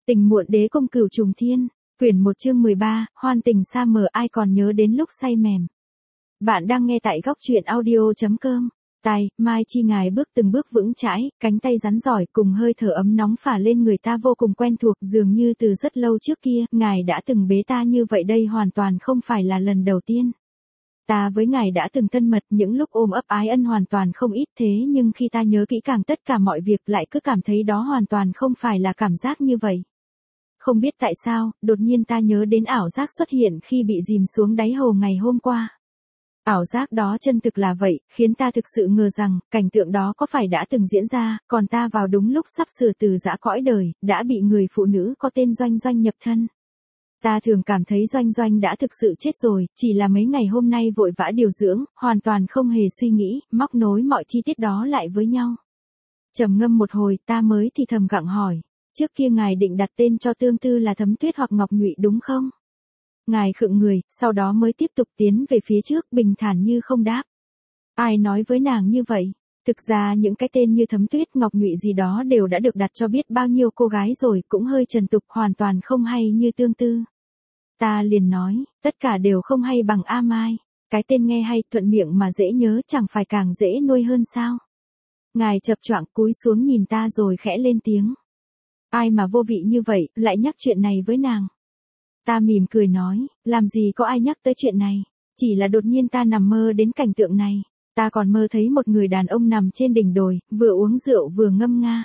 Tình muộn đế công cửu trùng thiên, quyển 1 chương 13, hoan tình xa mờ ai còn nhớ đến lúc say mềm. Bạn đang nghe tại góc truyện audio.com. Tai, Mai Chi ngài bước từng bước vững chãi, cánh tay rắn giỏi cùng hơi thở ấm nóng phả lên người ta vô cùng quen thuộc, dường như từ rất lâu trước kia, ngài đã từng bế ta như vậy đây hoàn toàn không phải là lần đầu tiên. Ta với ngài đã từng thân mật, những lúc ôm ấp ái ân hoàn toàn không ít, thế nhưng khi ta nhớ kỹ càng tất cả mọi việc lại cứ cảm thấy đó hoàn toàn không phải là cảm giác như vậy. Không biết tại sao, đột nhiên ta nhớ đến ảo giác xuất hiện khi bị dìm xuống đáy hồ ngày hôm qua. Ảo giác đó chân thực là vậy, khiến ta thực sự ngờ rằng, cảnh tượng đó có phải đã từng diễn ra, còn ta vào đúng lúc sắp sửa từ giã cõi đời, đã bị người phụ nữ có tên Doanh Doanh nhập thân. Ta thường cảm thấy Doanh Doanh đã thực sự chết rồi, chỉ là mấy ngày hôm nay vội vã điều dưỡng, hoàn toàn không hề suy nghĩ, móc nối mọi chi tiết đó lại với nhau. Trầm ngâm một hồi, ta mới thì thầm gặng hỏi, trước kia ngài định đặt tên cho Tương Tư là Thấm Tuyết hoặc Ngọc Nhụy đúng không? Ngài khựng người, sau đó mới tiếp tục tiến về phía trước, bình thản như không đáp. Ai nói với nàng như vậy? Thực ra những cái tên như Thấm Tuyết, Ngọc Nhụy gì đó đều đã được đặt cho biết bao nhiêu cô gái rồi, cũng hơi trần tục, hoàn toàn không hay như Tương Tư. Ta liền nói, tất cả đều không hay bằng A Mai. Cái tên nghe hay, thuận miệng mà dễ nhớ, chẳng phải càng dễ nuôi hơn sao? Ngài chập choạng cúi xuống nhìn ta rồi khẽ lên tiếng. Ai mà vô vị như vậy, lại nhắc chuyện này với nàng? Ta mỉm cười nói, làm gì có ai nhắc tới chuyện này, chỉ là đột nhiên ta nằm mơ đến cảnh tượng này. Ta còn mơ thấy một người đàn ông nằm trên đỉnh đồi, vừa uống rượu vừa ngâm nga.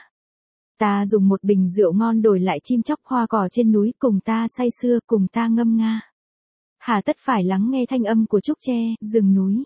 Ta dùng một bình rượu ngon đổi lại chim chóc hoa cỏ trên núi, cùng ta say sưa, cùng ta ngâm nga. Hà tất phải lắng nghe thanh âm của trúc tre, rừng núi.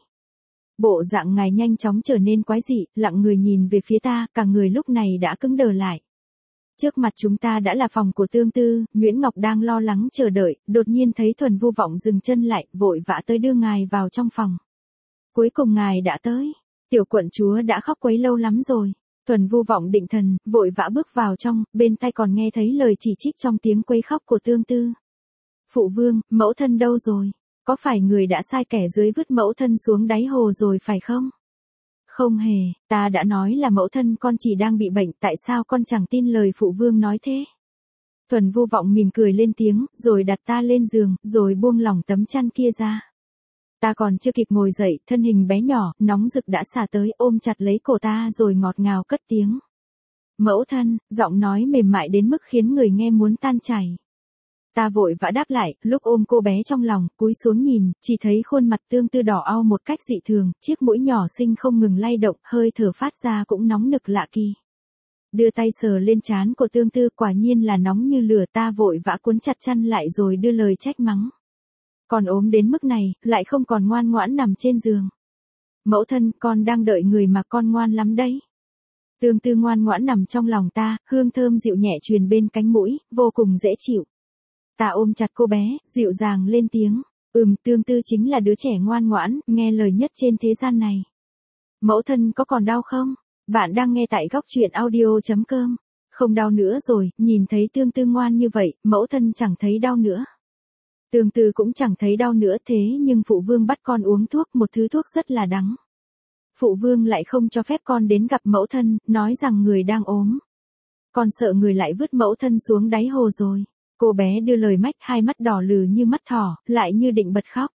Bộ dạng ngài nhanh chóng trở nên quái dị, lặng người nhìn về phía ta, cả người lúc này đã cứng đờ lại. Trước mặt chúng ta đã là phòng của Tương Tư, Nguyễn Ngọc đang lo lắng chờ đợi, đột nhiên thấy Thuần Vu Vọng dừng chân lại, vội vã tới đưa ngài vào trong phòng. Cuối cùng ngài đã tới. Tiểu quận chúa đã khóc quấy lâu lắm rồi. Thuần Vu Vọng định thần, vội vã bước vào trong, bên tai còn nghe thấy lời chỉ trích trong tiếng quấy khóc của Tương Tư. Phụ vương, mẫu thân đâu rồi? Có phải người đã sai kẻ dưới vứt mẫu thân xuống đáy hồ rồi phải không? Không hề, ta đã nói là mẫu thân con chỉ đang bị bệnh, tại sao con chẳng tin lời phụ vương nói thế? Thuần Vu Vọng mỉm cười lên tiếng, rồi đặt ta lên giường, rồi buông lỏng tấm chăn kia ra. Ta còn chưa kịp ngồi dậy, thân hình bé nhỏ, nóng rực đã xả tới, ôm chặt lấy cổ ta rồi ngọt ngào cất tiếng. Mẫu thân, giọng nói mềm mại đến mức khiến người nghe muốn tan chảy. Ta vội vã đáp lại, lúc ôm cô bé trong lòng, cúi xuống nhìn, chỉ thấy khuôn mặt Tương Tư đỏ au một cách dị thường, chiếc mũi nhỏ xinh không ngừng lay động, hơi thở phát ra cũng nóng nực lạ kỳ. Đưa tay sờ lên trán của Tương Tư, quả nhiên là nóng như lửa, ta vội vã cuốn chặt chăn lại rồi đưa lời trách mắng. Còn ốm đến mức này, lại không còn ngoan ngoãn nằm trên giường. Mẫu thân, con đang đợi người mà con ngoan lắm đấy. Tương Tư ngoan ngoãn nằm trong lòng ta, hương thơm dịu nhẹ truyền bên cánh mũi, vô cùng dễ chịu. Ta ôm chặt cô bé, dịu dàng lên tiếng. Tương Tư chính là đứa trẻ ngoan ngoãn, nghe lời nhất trên thế gian này. Mẫu thân có còn đau không? Bạn đang nghe tại góc truyện audio.com. Không đau nữa rồi, nhìn thấy Tương Tư ngoan như vậy, mẫu thân chẳng thấy đau nữa. Tương Tư cũng chẳng thấy đau nữa, thế nhưng phụ vương bắt con uống thuốc, một thứ thuốc rất là đắng. Phụ vương lại không cho phép con đến gặp mẫu thân, nói rằng người đang ốm. Con sợ người lại vứt mẫu thân xuống đáy hồ rồi. Cô bé đưa lời mách, hai mắt đỏ lừ như mắt thỏ, lại như định bật khóc.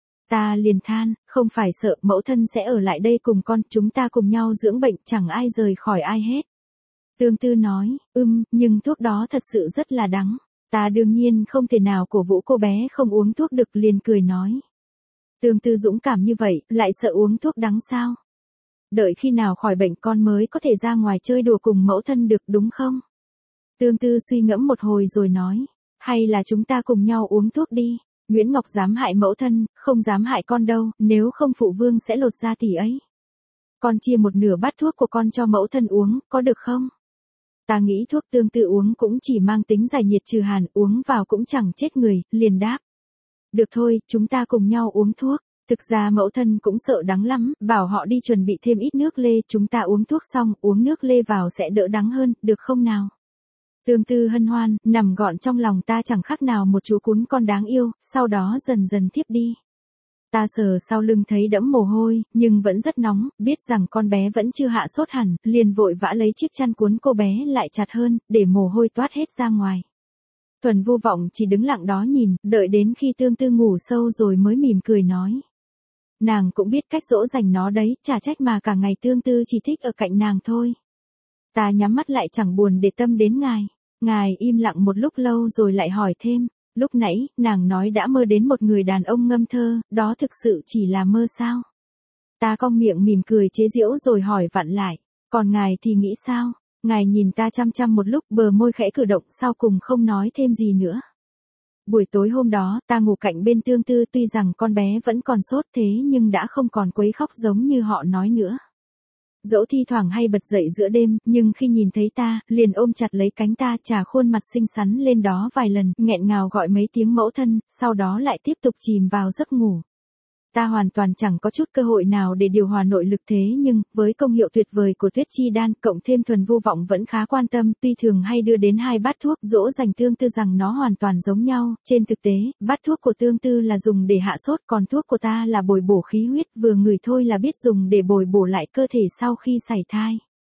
Ta liền than, không phải sợ, mẫu thân sẽ ở lại đây cùng con, chúng ta cùng nhau dưỡng bệnh, chẳng ai rời khỏi ai hết. Tương Tư nói, nhưng thuốc đó thật sự rất là đắng. Ta đương nhiên không thể nào cổ vũ cô bé không uống thuốc được, liền cười nói. Tương Tư dũng cảm như vậy, lại sợ uống thuốc đắng sao? Đợi khi nào khỏi bệnh con mới có thể ra ngoài chơi đùa cùng mẫu thân được đúng không? Tương Tư suy ngẫm một hồi rồi nói, hay là chúng ta cùng nhau uống thuốc đi. Nguyễn Ngọc dám hại mẫu thân, không dám hại con đâu, nếu không phụ vương sẽ lột da tỷ ấy. Con chia một nửa bát thuốc của con cho mẫu thân uống, có được không? Ta nghĩ thuốc Tương Tư uống cũng chỉ mang tính giải nhiệt trừ hàn, uống vào cũng chẳng chết người, liền đáp. Được thôi, chúng ta cùng nhau uống thuốc. Thực ra mẫu thân cũng sợ đắng lắm, bảo họ đi chuẩn bị thêm ít nước lê, chúng ta uống thuốc xong, uống nước lê vào sẽ đỡ đắng hơn, được không nào? Tương Tư hân hoan, nằm gọn trong lòng ta chẳng khác nào một chú cún con đáng yêu, sau đó dần dần thiếp đi. Ta sờ sau lưng thấy đẫm mồ hôi, nhưng vẫn rất nóng, biết rằng con bé vẫn chưa hạ sốt hẳn, liền vội vã lấy chiếc chăn cuốn cô bé lại chặt hơn, để mồ hôi toát hết ra ngoài. Thuần Vô Vọng chỉ đứng lặng đó nhìn, đợi đến khi Tương Tư ngủ sâu rồi mới mỉm cười nói. Nàng cũng biết cách dỗ dành nó đấy, chả trách mà cả ngày Tương Tư chỉ thích ở cạnh nàng thôi. Ta nhắm mắt lại chẳng buồn để tâm đến ngài. Ngài im lặng một lúc lâu rồi lại hỏi thêm, lúc nãy, nàng nói đã mơ đến một người đàn ông ngâm thơ, đó thực sự chỉ là mơ sao? Ta cong miệng mỉm cười chế giễu rồi hỏi vặn lại, còn ngài thì nghĩ sao? Ngài nhìn ta chăm chăm một lúc, bờ môi khẽ cử động, sau cùng không nói thêm gì nữa. Buổi tối hôm đó, ta ngủ cạnh bên Tương Tư, tuy rằng con bé vẫn còn sốt thế nhưng đã không còn quấy khóc giống như họ nói nữa. Dẫu thi thoảng hay bật dậy giữa đêm, nhưng khi nhìn thấy ta, liền ôm chặt lấy cánh ta, chà khuôn mặt xinh xắn lên đó vài lần, nghẹn ngào gọi mấy tiếng mẫu thân, sau đó lại tiếp tục chìm vào giấc ngủ. Ta hoàn toàn chẳng có chút cơ hội nào để điều hòa nội lực thế nhưng, với công hiệu tuyệt vời của Tuyết Chi Đan, cộng thêm Thuần Vô Vọng vẫn khá quan tâm, tuy thường hay đưa đến 2 bát thuốc, dỗ dành Tương Tư rằng nó hoàn toàn giống nhau, trên thực tế, bát thuốc của Tương Tư là dùng để hạ sốt, còn thuốc của ta là bồi bổ khí huyết, vừa ngửi thôi là biết dùng để bồi bổ lại cơ thể sau khi sảy thai.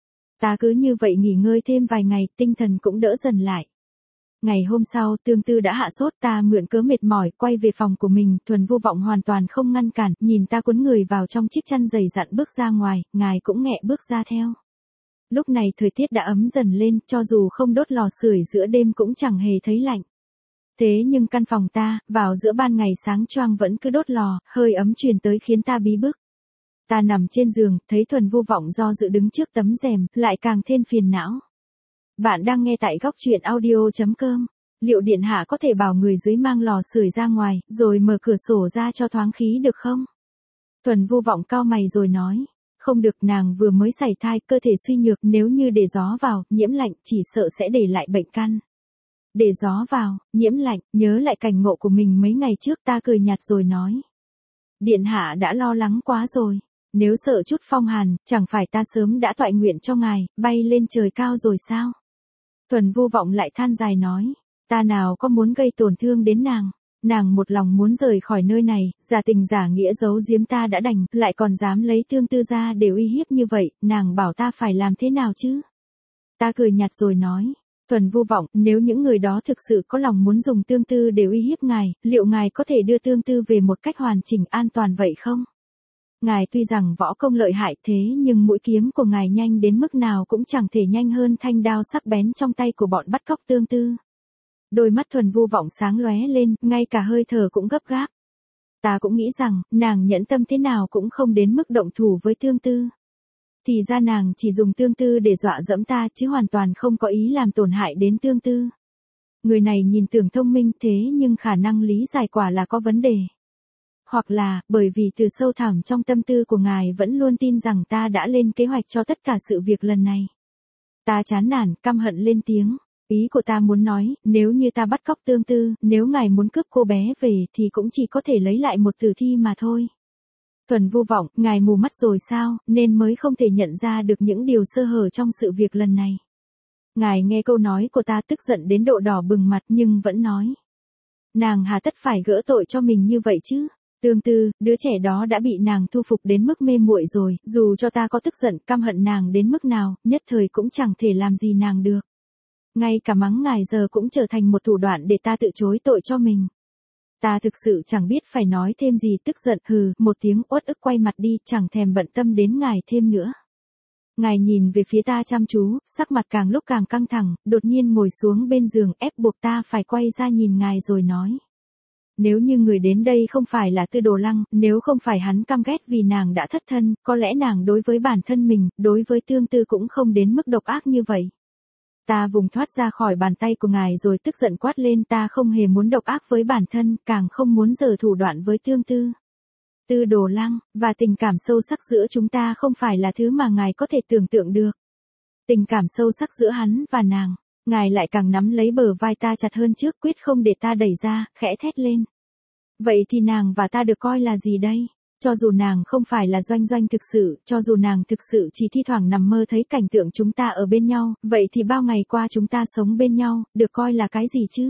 Ta cứ như vậy nghỉ ngơi thêm vài ngày, tinh thần cũng đỡ dần lại. Ngày hôm sau, Tương Tư đã hạ sốt, ta mượn cớ mệt mỏi, quay về phòng của mình, Thuần Vô Vọng hoàn toàn không ngăn cản, nhìn ta cuốn người vào trong chiếc chăn dày dặn bước ra ngoài, ngài cũng nghẹ bước ra theo. Lúc này thời tiết đã ấm dần lên, cho dù không đốt lò sưởi giữa đêm cũng chẳng hề thấy lạnh. Thế nhưng căn phòng ta, vào giữa ban ngày sáng choang vẫn cứ đốt lò, hơi ấm truyền tới khiến ta bí bức. Ta nằm trên giường, thấy Thuần Vô Vọng do dự đứng trước tấm rèm, lại càng thêm phiền não. Bạn đang nghe tại góc truyện audio.com. Liệu điện hạ có thể bảo người dưới mang lò sưởi ra ngoài, rồi mở cửa sổ ra cho thoáng khí được không? Thuần Vô Vọng cau mày rồi nói. Không được, nàng vừa mới sảy thai, cơ thể suy nhược, nếu như để gió vào, nhiễm lạnh, chỉ sợ sẽ để lại bệnh căn. Để gió vào, nhiễm lạnh, nhớ lại cảnh ngộ của mình mấy ngày trước, ta cười nhạt rồi nói. Điện hạ đã lo lắng quá rồi. Nếu sợ chút phong hàn, chẳng phải ta sớm đã toại nguyện cho ngài, bay lên trời cao rồi sao? Thuần Vô Vọng lại than dài nói, ta nào có muốn gây tổn thương đến nàng, nàng một lòng muốn rời khỏi nơi này, giả tình giả nghĩa giấu giếm ta đã đành, lại còn dám lấy Tương Tư ra để uy hiếp như vậy, nàng bảo ta phải làm thế nào chứ? Ta cười nhạt rồi nói, Thuần Vô Vọng, nếu những người đó thực sự có lòng muốn dùng Tương Tư để uy hiếp ngài, liệu ngài có thể đưa Tương Tư về một cách hoàn chỉnh an toàn vậy không? Ngài tuy rằng võ công lợi hại thế nhưng mũi kiếm của ngài nhanh đến mức nào cũng chẳng thể nhanh hơn thanh đao sắc bén trong tay của bọn bắt cóc Tương Tư. Đôi mắt Thuần Vô Vọng sáng lóe lên, ngay cả hơi thở cũng gấp gáp. Ta cũng nghĩ rằng, nàng nhẫn tâm thế nào cũng không đến mức động thủ với Tương Tư. Thì ra nàng chỉ dùng Tương Tư để dọa dẫm ta chứ hoàn toàn không có ý làm tổn hại đến Tương Tư. Người này nhìn tưởng thông minh thế nhưng khả năng lý giải quả là có vấn đề. Hoặc là, bởi vì từ sâu thẳm trong tâm tư của ngài vẫn luôn tin rằng ta đã lên kế hoạch cho tất cả sự việc lần này. Ta chán nản, căm hận lên tiếng. Ý của ta muốn nói, nếu như ta bắt cóc Tương Tư, nếu ngài muốn cướp cô bé về thì cũng chỉ có thể lấy lại một tử thi mà thôi. Thuần Vô Vọng, ngài mù mắt rồi sao, nên mới không thể nhận ra được những điều sơ hở trong sự việc lần này. Ngài nghe câu nói của ta tức giận đến độ đỏ bừng mặt nhưng vẫn nói. Nàng hà tất phải gỡ tội cho mình như vậy chứ? Tương Tư, đứa trẻ đó đã bị nàng thu phục đến mức mê muội rồi, dù cho ta có tức giận căm hận nàng đến mức nào, nhất thời cũng chẳng thể làm gì nàng được. Ngay cả mắng ngài giờ cũng trở thành một thủ đoạn để ta tự chối tội cho mình. Ta thực sự chẳng biết phải nói thêm gì, tức giận hừ, một tiếng uất ức quay mặt đi, chẳng thèm bận tâm đến ngài thêm nữa. Ngài nhìn về phía ta chăm chú, sắc mặt càng lúc càng căng thẳng, đột nhiên ngồi xuống bên giường ép buộc ta phải quay ra nhìn ngài rồi nói. Nếu như người đến đây không phải là Tư Đồ Lăng, nếu không phải hắn căm ghét vì nàng đã thất thân, có lẽ nàng đối với bản thân mình, đối với Tương Tư cũng không đến mức độc ác như vậy. Ta vùng thoát ra khỏi bàn tay của ngài rồi tức giận quát lên, ta không hề muốn độc ác với bản thân, càng không muốn giở thủ đoạn với Tương Tư. Tư Đồ Lăng, và tình cảm sâu sắc giữa chúng ta không phải là thứ mà ngài có thể tưởng tượng được. Tình cảm sâu sắc giữa hắn và nàng. Ngài lại càng nắm lấy bờ vai ta chặt hơn trước, quyết không để ta đẩy ra, khẽ thét lên. Vậy thì nàng và ta được coi là gì đây? Cho dù nàng không phải là Doanh Doanh thực sự, cho dù nàng thực sự chỉ thi thoảng nằm mơ thấy cảnh tượng chúng ta ở bên nhau, vậy thì bao ngày qua chúng ta sống bên nhau, được coi là cái gì chứ?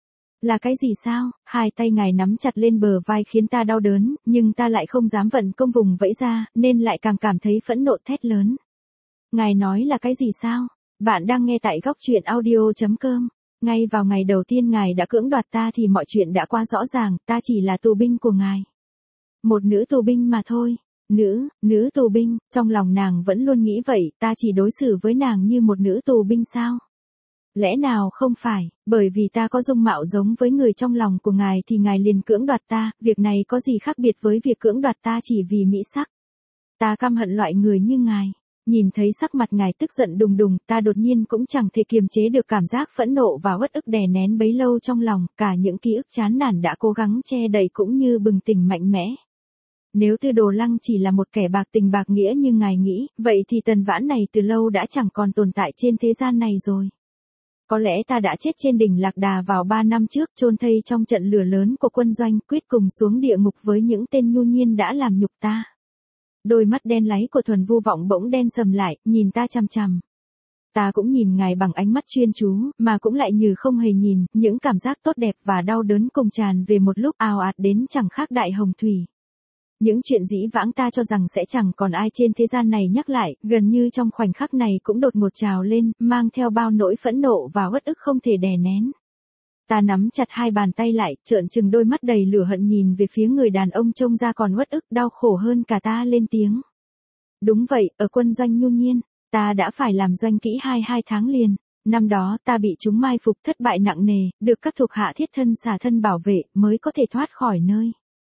Là cái gì sao? Hai tay ngài nắm chặt lên bờ vai khiến ta đau đớn, nhưng ta lại không dám vận công vùng vẫy ra, nên lại càng cảm thấy phẫn nộ thét lớn. Ngài nói là cái gì sao? Bạn đang nghe tại góc truyện audio.com. Ngay vào ngày đầu tiên ngài đã cưỡng đoạt ta thì mọi chuyện đã quá rõ ràng, ta chỉ là tù binh của ngài. Một nữ tù binh mà thôi. Nữ tù binh, trong lòng nàng vẫn luôn nghĩ vậy, ta chỉ đối xử với nàng như một nữ tù binh sao? Lẽ nào không phải, bởi vì ta có dung mạo giống với người trong lòng của ngài thì ngài liền cưỡng đoạt ta, việc này có gì khác biệt với việc cưỡng đoạt ta chỉ vì mỹ sắc? Ta căm hận loại người như ngài. Nhìn thấy sắc mặt ngài tức giận đùng đùng, ta đột nhiên cũng chẳng thể kiềm chế được cảm giác phẫn nộ và uất ức đè nén bấy lâu trong lòng, cả những ký ức chán nản đã cố gắng che đậy cũng như bừng tỉnh mạnh mẽ. Nếu Tư Đồ Lăng chỉ là một kẻ bạc tình bạc nghĩa như ngài nghĩ, vậy thì Tần Vãn này từ lâu đã chẳng còn tồn tại trên thế gian này rồi. Có lẽ ta đã chết trên đỉnh Lạc Đà vào 3 năm trước, chôn thây trong trận lửa lớn của quân doanh, quyết cùng xuống địa ngục với những tên nhu nhiên đã làm nhục ta. Đôi mắt đen láy của Thuần Vu Vọng bỗng đen sầm lại, nhìn ta chằm chằm. Ta cũng nhìn ngài bằng ánh mắt chuyên chú, mà cũng lại như không hề nhìn, những cảm giác tốt đẹp và đau đớn cùng tràn về một lúc ào ạt đến chẳng khác đại hồng thủy. Những chuyện dĩ vãng ta cho rằng sẽ chẳng còn ai trên thế gian này nhắc lại, gần như trong khoảnh khắc này cũng đột ngột trào lên, mang theo bao nỗi phẫn nộ và uất ức không thể đè nén. Ta nắm chặt hai bàn tay lại, trợn trừng đôi mắt đầy lửa hận nhìn về phía người đàn ông trông ra còn uất ức đau khổ hơn cả ta lên tiếng. Đúng vậy, ở quân doanh nhu nhiên, ta đã phải làm doanh kỹ 22 tháng liền. Năm đó ta bị chúng mai phục thất bại nặng nề, được các thuộc hạ thiết thân xả thân bảo vệ mới có thể thoát khỏi nơi.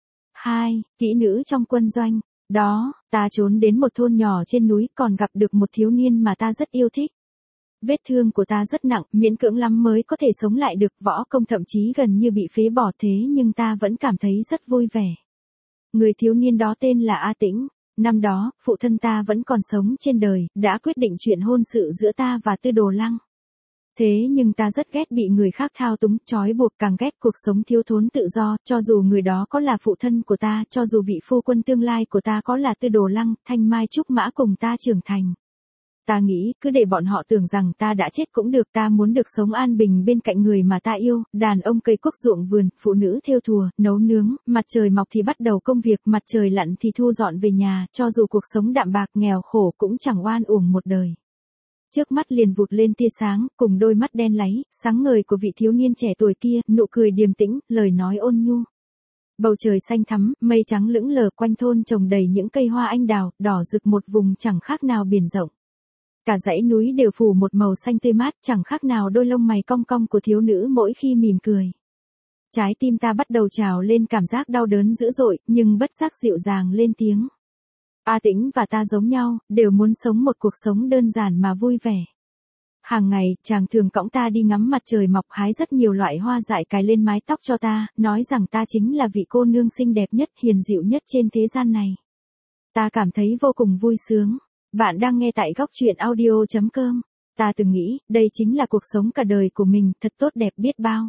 2. Kỹ nữ trong quân doanh. Đó, ta trốn đến một thôn nhỏ trên núi còn gặp được một thiếu niên mà ta rất yêu thích. Vết thương của ta rất nặng, miễn cưỡng lắm mới có thể sống lại được, võ công thậm chí gần như bị phế bỏ thế nhưng ta vẫn cảm thấy rất vui vẻ. Người thiếu niên đó tên là A Tĩnh. Năm đó, phụ thân ta vẫn còn sống trên đời, đã quyết định chuyện hôn sự giữa ta và Tư Đồ Lăng. Thế nhưng ta rất ghét bị người khác thao túng, trói buộc, càng ghét cuộc sống thiếu thốn tự do, cho dù người đó có là phụ thân của ta, cho dù vị phu quân tương lai của ta có là Tư Đồ Lăng, Thanh Mai Trúc Mã cùng ta trưởng thành. Ta nghĩ, cứ để bọn họ tưởng rằng ta đã chết cũng được, ta muốn được sống an bình bên cạnh người mà ta yêu, đàn ông cây cuốc ruộng vườn, phụ nữ thêu thùa, nấu nướng, mặt trời mọc thì bắt đầu công việc, mặt trời lặn thì thu dọn về nhà, cho dù cuộc sống đạm bạc nghèo khổ cũng chẳng oan uổng một đời. Trước mắt liền vụt lên tia sáng, cùng đôi mắt đen láy, sáng ngời của vị thiếu niên trẻ tuổi kia, nụ cười điềm tĩnh, lời nói ôn nhu. Bầu trời xanh thắm, mây trắng lững lờ, quanh thôn trồng đầy những cây hoa anh đào, đỏ rực một vùng chẳng khác nào biển rộng. Cả dãy núi đều phủ một màu xanh tươi mát, chẳng khác nào đôi lông mày cong cong của thiếu nữ mỗi khi mỉm cười. Trái tim ta bắt đầu trào lên cảm giác đau đớn dữ dội, nhưng bất giác dịu dàng lên tiếng. A Tĩnh và ta giống nhau, đều muốn sống một cuộc sống đơn giản mà vui vẻ. Hàng ngày, chàng thường cõng ta đi ngắm mặt trời mọc, hái rất nhiều loại hoa dại cài lên mái tóc cho ta, nói rằng ta chính là vị cô nương xinh đẹp nhất, hiền dịu nhất trên thế gian này. Ta cảm thấy vô cùng vui sướng. Bạn đang nghe tại góc truyện audio.com. Ta từng nghĩ, đây chính là cuộc sống cả đời của mình, thật tốt đẹp biết bao.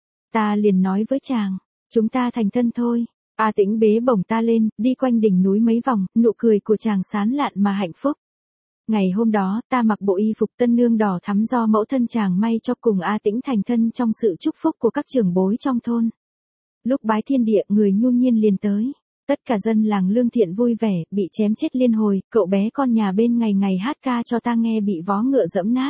Ta liền nói với chàng, chúng ta thành thân thôi. A Tĩnh bế bổng ta lên, đi quanh đỉnh núi mấy vòng, nụ cười của chàng sán lạn mà hạnh phúc. Ngày hôm đó, ta mặc bộ y phục tân nương đỏ thắm do mẫu thân chàng may cho, cùng A Tĩnh thành thân trong sự chúc phúc của các trưởng bối trong thôn. Lúc bái thiên địa, người nhu nhiên liền tới. Tất cả dân làng Lương Thiện vui vẻ, bị chém chết liên hồi, cậu bé con nhà bên ngày ngày hát ca cho ta nghe bị vó ngựa giẫm nát.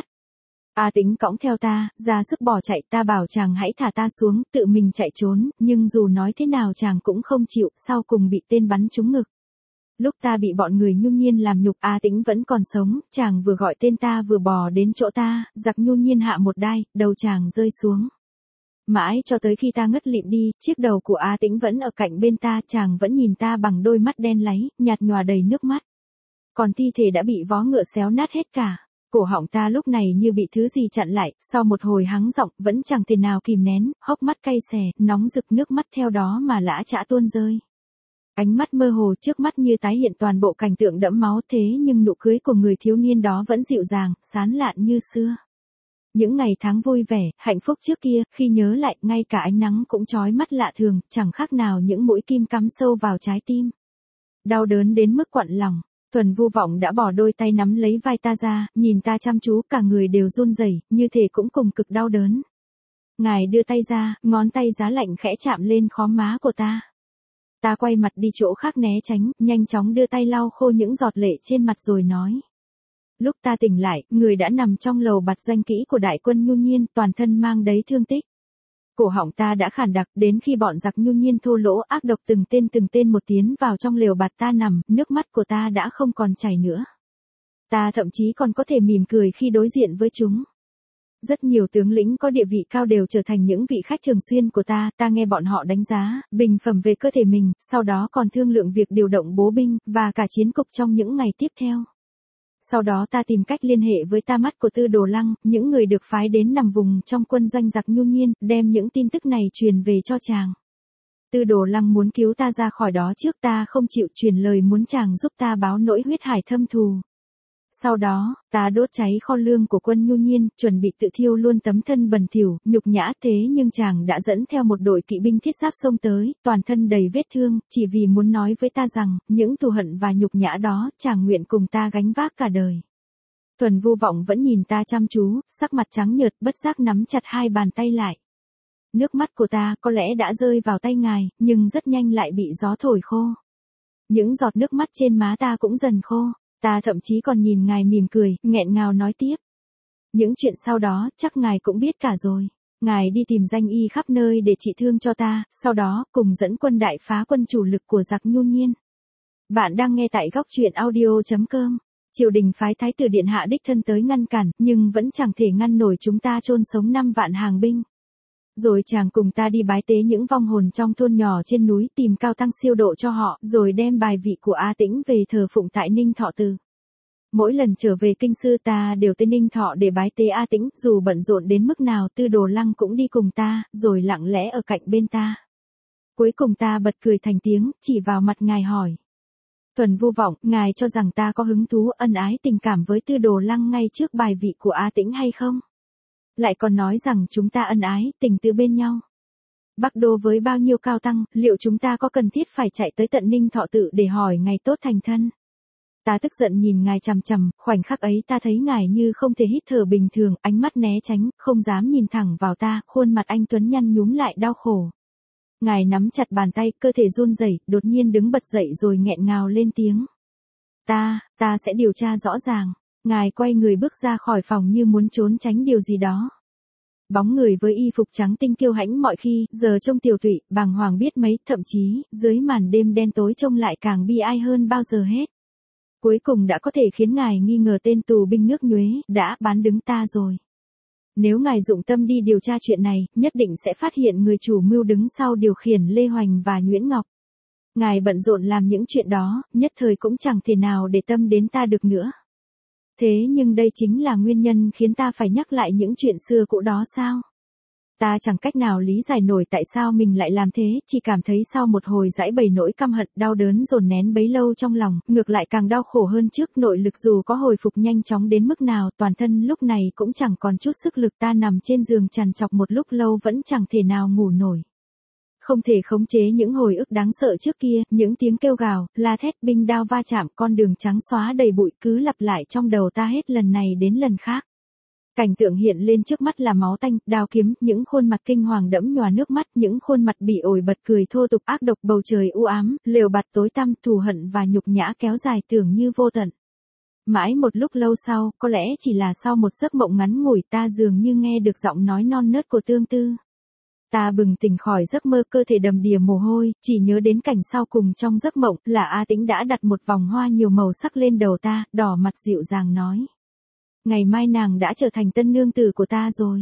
A Tĩnh cõng theo ta, ra sức bỏ chạy, ta bảo chàng hãy thả ta xuống, tự mình chạy trốn, nhưng dù nói thế nào chàng cũng không chịu, sau cùng bị tên bắn trúng ngực. Lúc ta bị bọn người nhu nhiên làm nhục, A Tĩnh vẫn còn sống, chàng vừa gọi tên ta vừa bò đến chỗ ta, giặc nhu nhiên hạ một đai, đầu chàng rơi xuống. Mãi cho tới khi ta ngất lịm đi, chiếc đầu của A Tĩnh vẫn ở cạnh bên ta, chàng vẫn nhìn ta bằng đôi mắt đen láy, nhạt nhòa đầy nước mắt. Còn thi thể đã bị vó ngựa xéo nát hết cả. Cổ họng ta lúc này như bị thứ gì chặn lại, sau một hồi hắng giọng, vẫn chẳng thể nào kìm nén, hốc mắt cay xè, nóng rực nước mắt theo đó mà lã chã tuôn rơi. Ánh mắt mơ hồ, trước mắt như tái hiện toàn bộ cảnh tượng đẫm máu, thế nhưng nụ cười của người thiếu niên đó vẫn dịu dàng, sán lạn như xưa. Những ngày tháng vui vẻ, hạnh phúc trước kia, khi nhớ lại, ngay cả ánh nắng cũng chói mắt lạ thường, chẳng khác nào những mũi kim cắm sâu vào trái tim. Đau đớn đến mức quặn lòng. Thuần Vu Vọng đã bỏ đôi tay nắm lấy vai ta ra, nhìn ta chăm chú, cả người đều run rẩy, như thể cũng cùng cực đau đớn. Ngài đưa tay ra, ngón tay giá lạnh khẽ chạm lên khóm má của ta. Ta quay mặt đi chỗ khác né tránh, nhanh chóng đưa tay lau khô những giọt lệ trên mặt rồi nói. Lúc ta tỉnh lại, người đã nằm trong lầu bạt danh kỹ của đại quân Nhu Nhiên, toàn thân mang đầy thương tích. Cổ họng ta đã khản đặc, đến khi bọn giặc Nhu Nhiên thô lỗ ác độc từng tên một tiến vào trong lều bạt ta nằm, nước mắt của ta đã không còn chảy nữa. Ta thậm chí còn có thể mỉm cười khi đối diện với chúng. Rất nhiều tướng lĩnh có địa vị cao đều trở thành những vị khách thường xuyên của ta nghe bọn họ đánh giá, bình phẩm về cơ thể mình, sau đó còn thương lượng việc điều động bố binh, và cả chiến cục trong những ngày tiếp theo. Sau đó ta tìm cách liên hệ với ta mắt của Tư Đồ Lăng, những người được phái đến nằm vùng trong quân doanh giặc Nhu Nhiên, đem những tin tức này truyền về cho chàng. Tư Đồ Lăng muốn cứu ta ra khỏi đó trước, ta không chịu, truyền lời muốn chàng giúp ta báo nỗi huyết hải thâm thù. Sau đó, ta đốt cháy kho lương của quân Nhu Nhiên, chuẩn bị tự thiêu luôn tấm thân bẩn thỉu, nhục nhã, thế nhưng chàng đã dẫn theo một đội kỵ binh thiết giáp xông tới, toàn thân đầy vết thương, chỉ vì muốn nói với ta rằng, những thù hận và nhục nhã đó, chàng nguyện cùng ta gánh vác cả đời. Thuần Vu Vọng vẫn nhìn ta chăm chú, sắc mặt trắng nhợt, bất giác nắm chặt hai bàn tay lại. Nước mắt của ta có lẽ đã rơi vào tay ngài, nhưng rất nhanh lại bị gió thổi khô. Những giọt nước mắt trên má ta cũng dần khô. Ta thậm chí còn nhìn ngài mỉm cười, nghẹn ngào nói tiếp. Những chuyện sau đó, chắc ngài cũng biết cả rồi. Ngài đi tìm danh y khắp nơi để trị thương cho ta, sau đó, cùng dẫn quân đại phá quân chủ lực của giặc Nhu Nhiên. Bạn đang nghe tại góc truyện audio.com. Triều đình phái Thái tử Điện Hạ đích thân tới ngăn cản, nhưng vẫn chẳng thể ngăn nổi chúng ta chôn sống 5 vạn hàng binh. Rồi chàng cùng ta đi bái tế những vong hồn trong thôn nhỏ trên núi, tìm cao tăng siêu độ cho họ, rồi đem bài vị của A Tĩnh về thờ phụng tại Ninh Thọ Từ. Mỗi lần trở về kinh sư ta đều tới Ninh Thọ để bái tế A Tĩnh, dù bận rộn đến mức nào Tư Đồ Lăng cũng đi cùng ta, rồi lặng lẽ ở cạnh bên ta. Cuối cùng ta bật cười thành tiếng, chỉ vào mặt ngài hỏi. Thuần Vu Vọng, ngài cho rằng ta có hứng thú ân ái tình cảm với Tư Đồ Lăng ngay trước bài vị của A Tĩnh hay không? Lại còn nói rằng chúng ta ân ái, tình tứ bên nhau. Bắc Đô với bao nhiêu cao tăng, liệu chúng ta có cần thiết phải chạy tới tận Ninh Thọ Tự để hỏi ngày tốt thành thân? Ta tức giận nhìn ngài chằm chằm, khoảnh khắc ấy ta thấy ngài như không thể hít thở bình thường, ánh mắt né tránh, không dám nhìn thẳng vào ta, khuôn mặt anh tuấn nhăn nhúm lại đau khổ. Ngài nắm chặt bàn tay, cơ thể run rẩy, đột nhiên đứng bật dậy rồi nghẹn ngào lên tiếng. Ta sẽ điều tra rõ ràng. Ngài quay người bước ra khỏi phòng như muốn trốn tránh điều gì đó. Bóng người với y phục trắng tinh kiêu hãnh mọi khi, giờ trông tiều tụy, bàng hoàng biết mấy, thậm chí, dưới màn đêm đen tối trông lại càng bi ai hơn bao giờ hết. Cuối cùng đã có thể khiến ngài nghi ngờ tên tù binh nước Nhuế, đã bán đứng ta rồi. Nếu ngài dụng tâm đi điều tra chuyện này, nhất định sẽ phát hiện người chủ mưu đứng sau điều khiển Lê Hoành và Nhuyễn Ngọc. Ngài bận rộn làm những chuyện đó, nhất thời cũng chẳng thể nào để tâm đến ta được nữa. Thế nhưng đây chính là nguyên nhân khiến ta phải nhắc lại những chuyện xưa cũ đó sao? Ta chẳng cách nào lý giải nổi tại sao mình lại làm thế, chỉ cảm thấy sau một hồi giãi bày nỗi căm hận, đau đớn dồn nén bấy lâu trong lòng, ngược lại càng đau khổ hơn trước, nội lực dù có hồi phục nhanh chóng đến mức nào, toàn thân lúc này cũng chẳng còn chút sức lực, ta nằm trên giường trằn trọc một lúc lâu vẫn chẳng thể nào ngủ nổi. Không thể khống chế những hồi ức đáng sợ trước kia, những tiếng kêu gào, la thét, binh đao va chạm, con đường trắng xóa đầy bụi cứ lặp lại trong đầu ta hết lần này đến lần khác. Cảnh tượng hiện lên trước mắt là máu tanh, đao kiếm, những khuôn mặt kinh hoàng đẫm nhòa nước mắt, những khuôn mặt bị ổi bật cười thô tục ác độc, bầu trời u ám, lều bạt tối tăm, thù hận và nhục nhã kéo dài tưởng như vô tận. Mãi một lúc lâu sau, có lẽ chỉ là sau một giấc mộng ngắn ngủi, ta dường như nghe được giọng nói non nớt của Tương Tư. Ta bừng tỉnh khỏi giấc mơ, cơ thể đầm đìa mồ hôi, chỉ nhớ đến cảnh sau cùng trong giấc mộng, là A Tĩnh đã đặt một vòng hoa nhiều màu sắc lên đầu ta, đỏ mặt dịu dàng nói. Ngày mai nàng đã trở thành tân nương tử của ta rồi.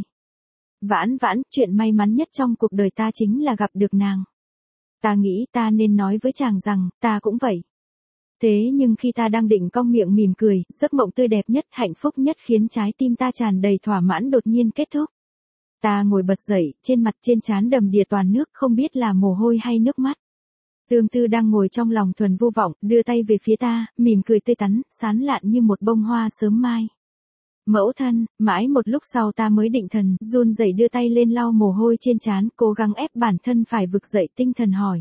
Vãn vãn, chuyện may mắn nhất trong cuộc đời ta chính là gặp được nàng. Ta nghĩ ta nên nói với chàng rằng, ta cũng vậy. Thế nhưng khi ta đang định cong miệng mỉm cười, giấc mộng tươi đẹp nhất, hạnh phúc nhất khiến trái tim ta tràn đầy thỏa mãn đột nhiên kết thúc. Ta ngồi bật dậy, trên mặt trên trán đầm đìa toàn nước, không biết là mồ hôi hay nước mắt. Tương Tư đang ngồi trong lòng Thuần Vu Vọng, đưa tay về phía ta, mỉm cười tươi tắn, sán lạn như một bông hoa sớm mai. Mẫu thân, mãi một lúc sau ta mới định thần, run rẩy đưa tay lên lau mồ hôi trên trán, cố gắng ép bản thân phải vực dậy tinh thần hỏi.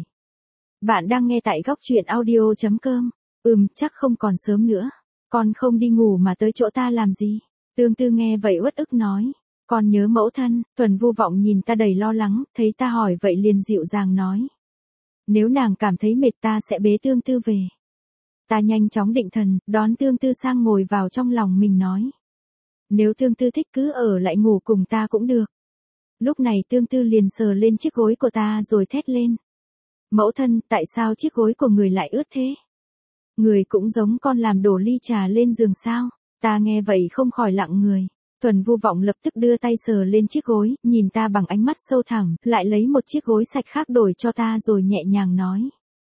Bạn đang nghe tại góc truyện audio.com. Chắc không còn sớm nữa. Con không đi ngủ mà tới chỗ ta làm gì? Tương Tư nghe vậy uất ức nói. Con nhớ mẫu thân. Thuần Vu Vọng nhìn ta đầy lo lắng, thấy ta hỏi vậy liền dịu dàng nói. Nếu nàng cảm thấy mệt ta sẽ bế Tương Tư về. Ta nhanh chóng định thần, đón Tương Tư sang ngồi vào trong lòng mình nói. Nếu Tương Tư thích cứ ở lại ngủ cùng ta cũng được. Lúc này Tương Tư liền sờ lên chiếc gối của ta rồi thét lên. Mẫu thân, tại sao chiếc gối của người lại ướt thế? Người cũng giống con làm đổ ly trà lên giường sao? Ta nghe vậy không khỏi lặng người. Thuần Vu Vọng lập tức đưa tay sờ lên chiếc gối, nhìn ta bằng ánh mắt sâu thẳm, lại lấy một chiếc gối sạch khác đổi cho ta rồi nhẹ nhàng nói.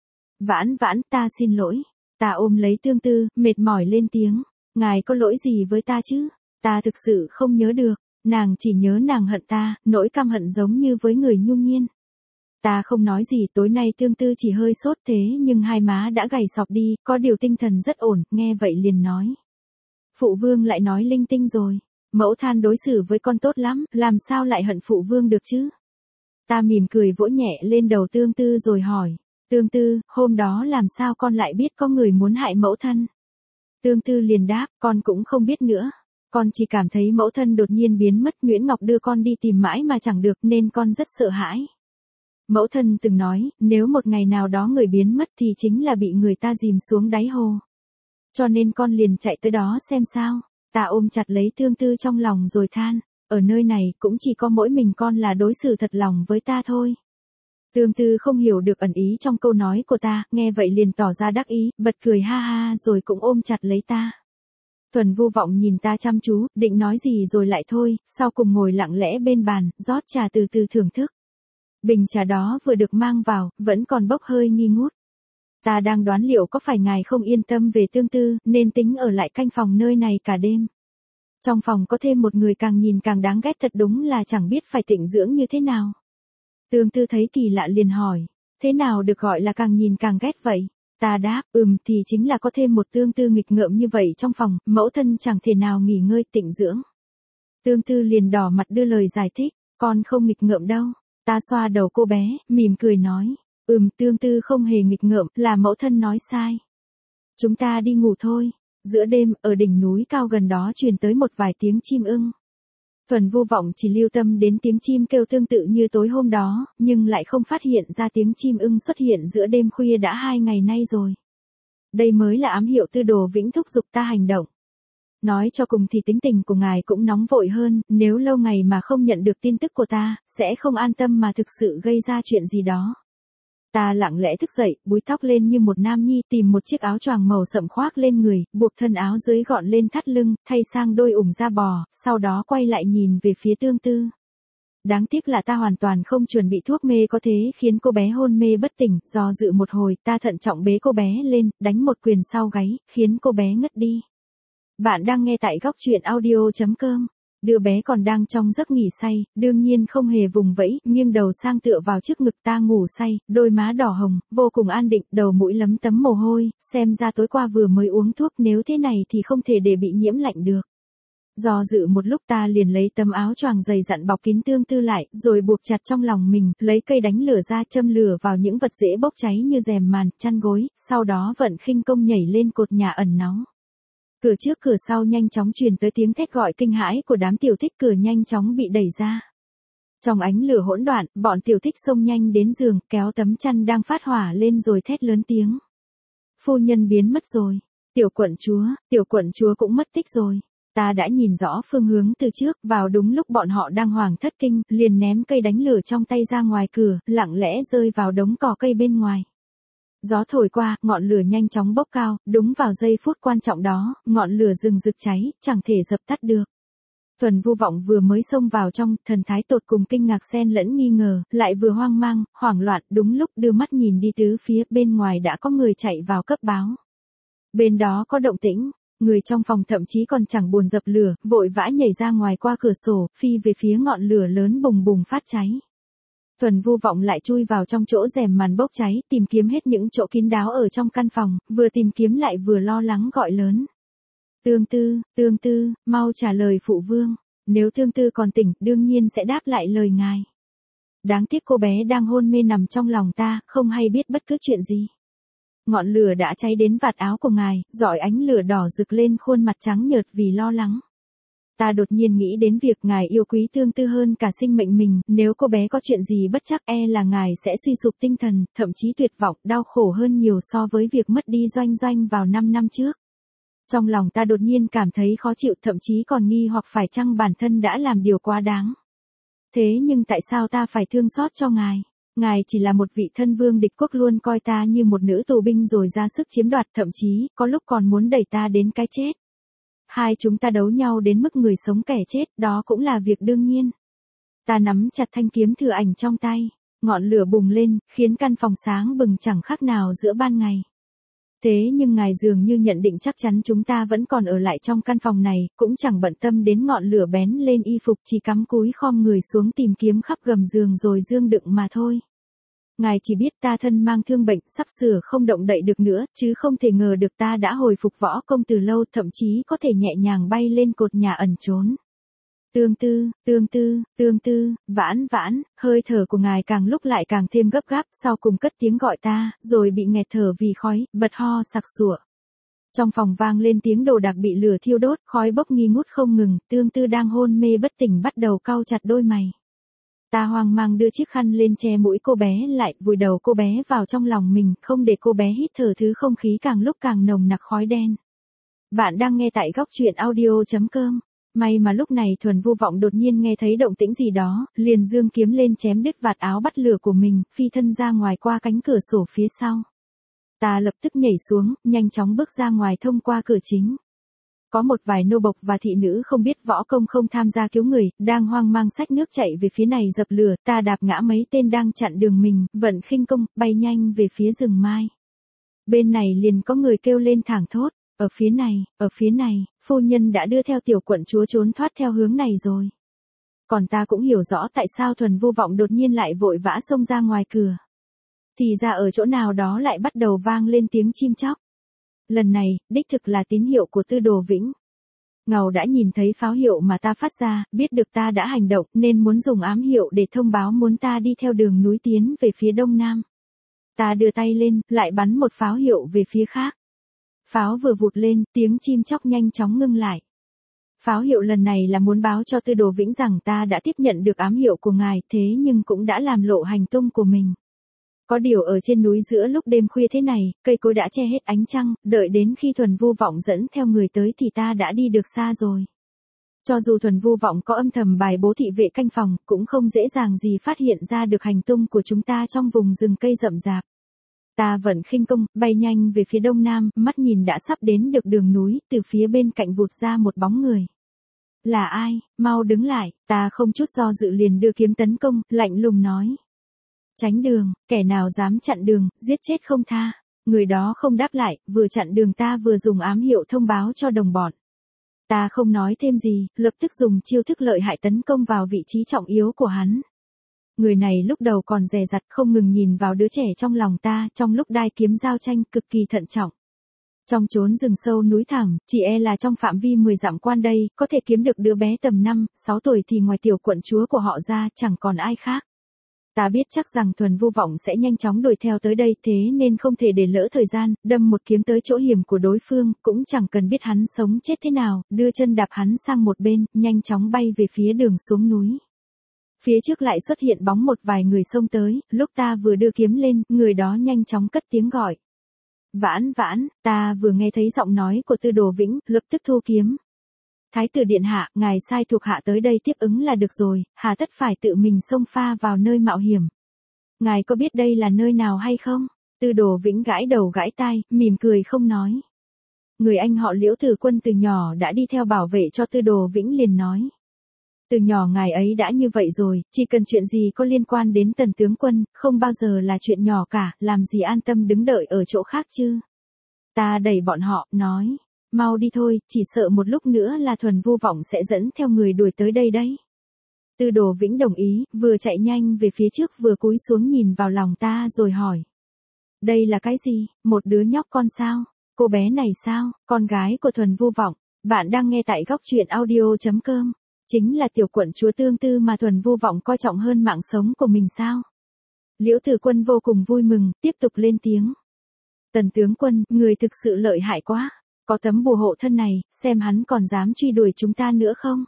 Vãn vãn, ta xin lỗi. Ta ôm lấy Tương Tư, mệt mỏi lên tiếng. Ngài có lỗi gì với ta chứ? Ta thực sự không nhớ được. Nàng chỉ nhớ nàng hận ta, nỗi căm hận giống như với người nhu nhiên. Ta không nói gì, tối nay Tương Tư chỉ hơi sốt thế nhưng hai má đã gầy sọc đi, có điều tinh thần rất ổn, nghe vậy liền nói. Phụ vương lại nói linh tinh rồi. Mẫu than đối xử với con tốt lắm, làm sao lại hận phụ vương được chứ? Ta mỉm cười vỗ nhẹ lên đầu Tương Tư rồi hỏi. Tương Tư, hôm đó làm sao con lại biết có người muốn hại mẫu thân? Tương Tư liền đáp, con cũng không biết nữa. Con chỉ cảm thấy mẫu thân đột nhiên biến mất, Nguyễn Ngọc đưa con đi tìm mãi mà chẳng được nên con rất sợ hãi. Mẫu thân từng nói, nếu một ngày nào đó người biến mất thì chính là bị người ta dìm xuống đáy hồ. Cho nên con liền chạy tới đó xem sao. Ta ôm chặt lấy Tương Tư trong lòng rồi than, ở nơi này cũng chỉ có mỗi mình con là đối xử thật lòng với ta thôi. Tương Tư không hiểu được ẩn ý trong câu nói của ta, nghe vậy liền tỏ ra đắc ý, bật cười ha ha rồi cũng ôm chặt lấy ta. Thuần Vu Vọng nhìn ta chăm chú, định nói gì rồi lại thôi, sau cùng ngồi lặng lẽ bên bàn, rót trà từ từ thưởng thức. Bình trà đó vừa được mang vào, vẫn còn bốc hơi nghi ngút. Ta đang đoán liệu có phải ngài không yên tâm về Tương Tư, nên tính ở lại canh phòng nơi này cả đêm. Trong phòng có thêm một người càng nhìn càng đáng ghét, thật đúng là chẳng biết phải tịnh dưỡng như thế nào. Tương Tư thấy kỳ lạ liền hỏi, thế nào được gọi là càng nhìn càng ghét vậy? Ta đáp, thì chính là có thêm một Tương Tư nghịch ngợm như vậy trong phòng, mẫu thân chẳng thể nào nghỉ ngơi tịnh dưỡng. Tương Tư liền đỏ mặt đưa lời giải thích, con không nghịch ngợm đâu. Ta xoa đầu cô bé, mỉm cười nói, Tương Tư không hề nghịch ngợm, là mẫu thân nói sai. Chúng ta đi ngủ thôi. Giữa đêm, ở đỉnh núi cao gần đó truyền tới một vài tiếng chim ưng. Thuần Vu Vọng chỉ lưu tâm đến tiếng chim kêu tương tự như tối hôm đó, nhưng lại không phát hiện ra tiếng chim ưng xuất hiện giữa đêm khuya đã 2 ngày nay rồi. Đây mới là ám hiệu Tư Đồ Vĩnh thúc giục ta hành động. Nói cho cùng thì tính tình của ngài cũng nóng vội hơn, nếu lâu ngày mà không nhận được tin tức của ta, sẽ không an tâm mà thực sự gây ra chuyện gì đó. Ta lặng lẽ thức dậy, búi tóc lên như một nam nhi, tìm một chiếc áo choàng màu sậm khoác lên người, buộc thân áo dưới gọn lên thắt lưng, thay sang đôi ủng da bò, sau đó quay lại nhìn về phía Tương Tư. Đáng tiếc là ta hoàn toàn không chuẩn bị thuốc mê có thế khiến cô bé hôn mê bất tỉnh, do dự một hồi, ta thận trọng bế cô bé lên, đánh một quyền sau gáy, khiến cô bé ngất đi. Bạn đang nghe tại góc truyện audio.com. Đứa bé còn đang trong giấc nghỉ say, đương nhiên không hề vùng vẫy, nghiêng đầu sang tựa vào trước ngực ta ngủ say, đôi má đỏ hồng, vô cùng an định, đầu mũi lấm tấm mồ hôi, xem ra tối qua vừa mới uống thuốc, nếu thế này thì không thể để bị nhiễm lạnh được. Do dự một lúc ta liền lấy tấm áo choàng dày dặn bọc kín Tương Tư lại, rồi buộc chặt trong lòng mình, lấy cây đánh lửa ra châm lửa vào những vật dễ bốc cháy như rèm màn, chăn gối, sau đó vận khinh công nhảy lên cột nhà ẩn náu. Cửa trước cửa sau nhanh chóng truyền tới tiếng thét gọi kinh hãi của đám tiểu thích, cửa nhanh chóng bị đẩy ra. Trong ánh lửa hỗn loạn, bọn tiểu thích xông nhanh đến giường, kéo tấm chăn đang phát hỏa lên rồi thét lớn tiếng. Phu nhân biến mất rồi. Tiểu quận chúa cũng mất tích rồi. Ta đã nhìn rõ phương hướng từ trước, vào đúng lúc bọn họ đang hoảng thất kinh, liền ném cây đánh lửa trong tay ra ngoài cửa, lặng lẽ rơi vào đống cỏ cây bên ngoài. Gió thổi qua, ngọn lửa nhanh chóng bốc cao, đúng vào giây phút quan trọng đó, ngọn lửa rừng rực cháy, chẳng thể dập tắt được. Thuần Vu Vọng vừa mới xông vào trong, thần thái tột cùng kinh ngạc xen lẫn nghi ngờ, lại vừa hoang mang, hoảng loạn, đúng lúc đưa mắt nhìn đi tứ phía, bên ngoài đã có người chạy vào cấp báo. Bên đó có động tĩnh, người trong phòng thậm chí còn chẳng buồn dập lửa, vội vã nhảy ra ngoài qua cửa sổ, phi về phía ngọn lửa lớn bùng bùng phát cháy. Thuần Vu Vọng lại chui vào trong chỗ rèm màn bốc cháy, tìm kiếm hết những chỗ kín đáo ở trong căn phòng, vừa tìm kiếm lại vừa lo lắng gọi lớn. Tương Tư, mau trả lời phụ vương. Nếu Tương Tư còn tỉnh, đương nhiên sẽ đáp lại lời ngài. Đáng tiếc cô bé đang hôn mê nằm trong lòng ta, không hay biết bất cứ chuyện gì. Ngọn lửa đã cháy đến vạt áo của ngài, rọi ánh lửa đỏ rực lên khuôn mặt trắng nhợt vì lo lắng. Ta đột nhiên nghĩ đến việc ngài yêu quý Tương Tư hơn cả sinh mệnh mình, nếu cô bé có chuyện gì bất trắc là ngài sẽ suy sụp tinh thần, thậm chí tuyệt vọng, đau khổ hơn nhiều so với việc mất đi Doanh Doanh vào 5 năm trước. Trong lòng ta đột nhiên cảm thấy khó chịu, thậm chí còn nghi hoặc phải chăng bản thân đã làm điều quá đáng. Thế nhưng tại sao ta phải thương xót cho ngài? Ngài chỉ là một vị thân vương địch quốc luôn coi ta như một nữ tù binh rồi ra sức chiếm đoạt, thậm chí có lúc còn muốn đẩy ta đến cái chết. Hai chúng ta đấu nhau đến mức người sống kẻ chết, đó cũng là việc đương nhiên. Ta nắm chặt thanh kiếm thừa ảnh trong tay, ngọn lửa bùng lên, khiến căn phòng sáng bừng chẳng khác nào giữa ban ngày. Thế nhưng ngài dường như nhận định chắc chắn chúng ta vẫn còn ở lại trong căn phòng này, cũng chẳng bận tâm đến ngọn lửa bén lên y phục, chỉ cắm cúi khom người xuống tìm kiếm khắp gầm giường rồi dương đựng mà thôi. Ngài chỉ biết ta thân mang thương bệnh, sắp sửa không động đậy được nữa, chứ không thể ngờ được ta đã hồi phục võ công từ lâu, thậm chí có thể nhẹ nhàng bay lên cột nhà ẩn trốn. Tương Tư, Tương Tư, Tương Tư, Vãn Vãn, hơi thở của ngài càng lúc lại càng thêm gấp gáp, sau cùng cất tiếng gọi ta, rồi bị nghẹt thở vì khói, bật ho sặc sụa. Trong phòng vang lên tiếng đồ đạc bị lửa thiêu đốt, khói bốc nghi ngút không ngừng, Tương Tư đang hôn mê bất tỉnh bắt đầu cau chặt đôi mày. Ta hoang mang đưa chiếc khăn lên che mũi cô bé lại, vùi đầu cô bé vào trong lòng mình, không để cô bé hít thở thứ không khí càng lúc càng nồng nặc khói đen. Bạn đang nghe tại góc truyện audio.com. May mà lúc này Thuần Vu Vọng đột nhiên nghe thấy động tĩnh gì đó, liền giương kiếm lên chém đứt vạt áo bắt lửa của mình, phi thân ra ngoài qua cánh cửa sổ phía sau. Ta lập tức nhảy xuống, nhanh chóng bước ra ngoài thông qua cửa chính. Có một vài nô bộc và thị nữ không biết võ công không tham gia cứu người, đang hoang mang xách nước chạy về phía này dập lửa, ta đạp ngã mấy tên đang chặn đường mình, vận khinh công, bay nhanh về phía rừng mai. Bên này liền có người kêu lên thảng thốt, ở phía này, phu nhân đã đưa theo tiểu quận chúa trốn thoát theo hướng này rồi. Còn ta cũng hiểu rõ tại sao Thuần Vu Vọng đột nhiên lại vội vã xông ra ngoài cửa. Thì ra ở chỗ nào đó lại bắt đầu vang lên tiếng chim chóc. Lần này, đích thực là tín hiệu của Tư Đồ Vĩnh. Ngầu đã nhìn thấy pháo hiệu mà ta phát ra, biết được ta đã hành động nên muốn dùng ám hiệu để thông báo muốn ta đi theo đường núi tiến về phía đông nam. Ta đưa tay lên, lại bắn một pháo hiệu về phía khác. Pháo vừa vụt lên, tiếng chim chóc nhanh chóng ngưng lại. Pháo hiệu lần này là muốn báo cho Tư Đồ Vĩnh rằng ta đã tiếp nhận được ám hiệu của ngài, thế nhưng cũng đã làm lộ hành tung của mình. Có điều ở trên núi giữa lúc đêm khuya thế này, cây cối đã che hết ánh trăng, đợi đến khi Thuần Vu Vọng dẫn theo người tới thì ta đã đi được xa rồi. Cho dù Thuần Vu Vọng có âm thầm bài bố thị vệ canh phòng, cũng không dễ dàng gì phát hiện ra được hành tung của chúng ta trong vùng rừng cây rậm rạp. Ta vận khinh công, bay nhanh về phía đông nam, mắt nhìn đã sắp đến được đường núi, từ phía bên cạnh vụt ra một bóng người. Là ai, mau đứng lại, ta không chút do dự liền đưa kiếm tấn công, lạnh lùng nói. Tránh đường, kẻ nào dám chặn đường, giết chết không tha. Người đó không đáp lại, vừa chặn đường ta vừa dùng ám hiệu thông báo cho đồng bọn. Ta không nói thêm gì, lập tức dùng chiêu thức lợi hại tấn công vào vị trí trọng yếu của hắn. Người này lúc đầu còn dè dặt không ngừng nhìn vào đứa trẻ trong lòng ta, trong lúc đai kiếm giao tranh cực kỳ thận trọng. Trong chốn rừng sâu núi thẳm, chỉ là trong phạm vi 10 dặm quan đây, có thể kiếm được đứa bé tầm 5, 6 tuổi thì ngoài tiểu quận chúa của họ ra, chẳng còn ai khác. Ta biết chắc rằng Thuần Vu Vọng sẽ nhanh chóng đuổi theo tới đây, thế nên không thể để lỡ thời gian, đâm một kiếm tới chỗ hiểm của đối phương, cũng chẳng cần biết hắn sống chết thế nào, đưa chân đạp hắn sang một bên, nhanh chóng bay về phía đường xuống núi. Phía trước lại xuất hiện bóng một vài người xông tới, lúc ta vừa đưa kiếm lên, người đó nhanh chóng cất tiếng gọi. Vãn Vãn, ta vừa nghe thấy giọng nói của Tư Đồ Vĩnh, lập tức thu kiếm. Thái tử điện hạ, ngài sai thuộc hạ tới đây tiếp ứng là được rồi, hà tất phải tự mình xông pha vào nơi mạo hiểm. Ngài có biết đây là nơi nào hay không? Tư Đồ Vĩnh gãi đầu gãi tai, mỉm cười không nói. Người anh họ Liễu Thừa Quân từ nhỏ đã đi theo bảo vệ cho Tư Đồ Vĩnh liền nói. Từ nhỏ ngài ấy đã như vậy rồi, chỉ cần chuyện gì có liên quan đến Tần tướng quân, không bao giờ là chuyện nhỏ cả, làm gì an tâm đứng đợi ở chỗ khác chứ. Ta đẩy bọn họ, nói. Mau đi thôi, chỉ sợ một lúc nữa là Thuần Vu Vọng sẽ dẫn theo người đuổi tới đây đấy. Tư Đồ Vĩnh đồng ý, vừa chạy nhanh về phía trước vừa cúi xuống nhìn vào lòng ta rồi hỏi. Đây là cái gì, một đứa nhóc con sao? Cô bé này sao, con gái của Thuần Vu Vọng? Bạn đang nghe tại góc truyện audio.com. Chính là tiểu quận chúa Tương Tư mà Thuần Vu Vọng coi trọng hơn mạng sống của mình sao? Liễu Thừa Quân vô cùng vui mừng, tiếp tục lên tiếng. Tần tướng quân, người thực sự lợi hại quá. Có tấm bùa hộ thân này, xem hắn còn dám truy đuổi chúng ta nữa không?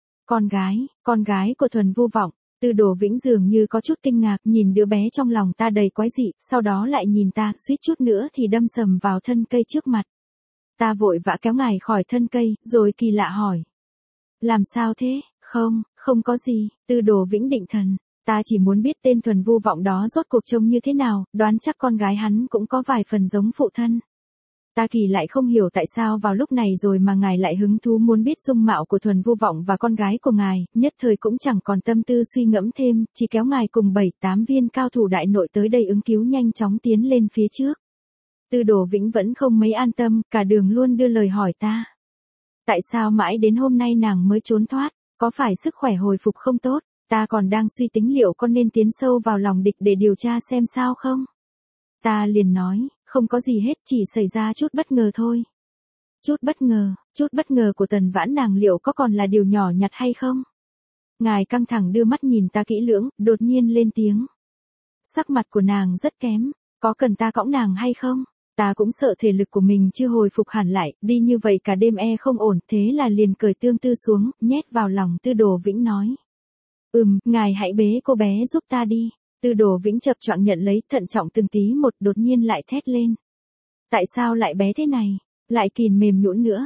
Con gái của Thuần Vu Vọng. Tư Đồ Vĩnh dường như có chút kinh ngạc nhìn đứa bé trong lòng ta đầy quái dị, sau đó lại nhìn ta, suýt chút nữa thì đâm sầm vào thân cây trước mặt. Ta vội vã kéo ngài khỏi thân cây, rồi kỳ lạ hỏi. Làm sao thế? Không có gì, Tư Đồ Vĩnh định thần. Ta chỉ muốn biết tên Thuần Vu Vọng đó rốt cuộc trông như thế nào, đoán chắc con gái hắn cũng có vài phần giống phụ thân. Ta kỳ lại không hiểu tại sao vào lúc này rồi mà ngài lại hứng thú muốn biết dung mạo của Thuần Vu Vọng và con gái của ngài, nhất thời cũng chẳng còn tâm tư suy ngẫm thêm, chỉ kéo ngài cùng 7-8 viên cao thủ đại nội tới đây ứng cứu nhanh chóng tiến lên phía trước. Tư Đồ Vĩnh vẫn không mấy an tâm, cả đường luôn đưa lời hỏi ta. Tại sao mãi đến hôm nay nàng mới trốn thoát, có phải sức khỏe hồi phục không tốt, ta còn đang suy tính liệu có nên tiến sâu vào lòng địch để điều tra xem sao không? Ta liền nói, không có gì hết, chỉ xảy ra chút bất ngờ thôi. Chút bất ngờ của Tần Vãn nàng liệu có còn là điều nhỏ nhặt hay không? Ngài căng thẳng đưa mắt nhìn ta kỹ lưỡng, đột nhiên lên tiếng. Sắc mặt của nàng rất kém, có cần ta cõng nàng hay không? Ta cũng sợ thể lực của mình chưa hồi phục hẳn lại, đi như vậy cả đêm không ổn, thế là liền cởi tương tư xuống, nhét vào lòng Tư Đồ Vĩnh nói. Ngài hãy bế cô bé giúp ta đi. Tư Đồ Vĩnh chập choạng nhận lấy, thận trọng từng tí một, đột nhiên lại thét lên. Tại sao lại bé thế này? Lại kìm mềm nhũn nữa.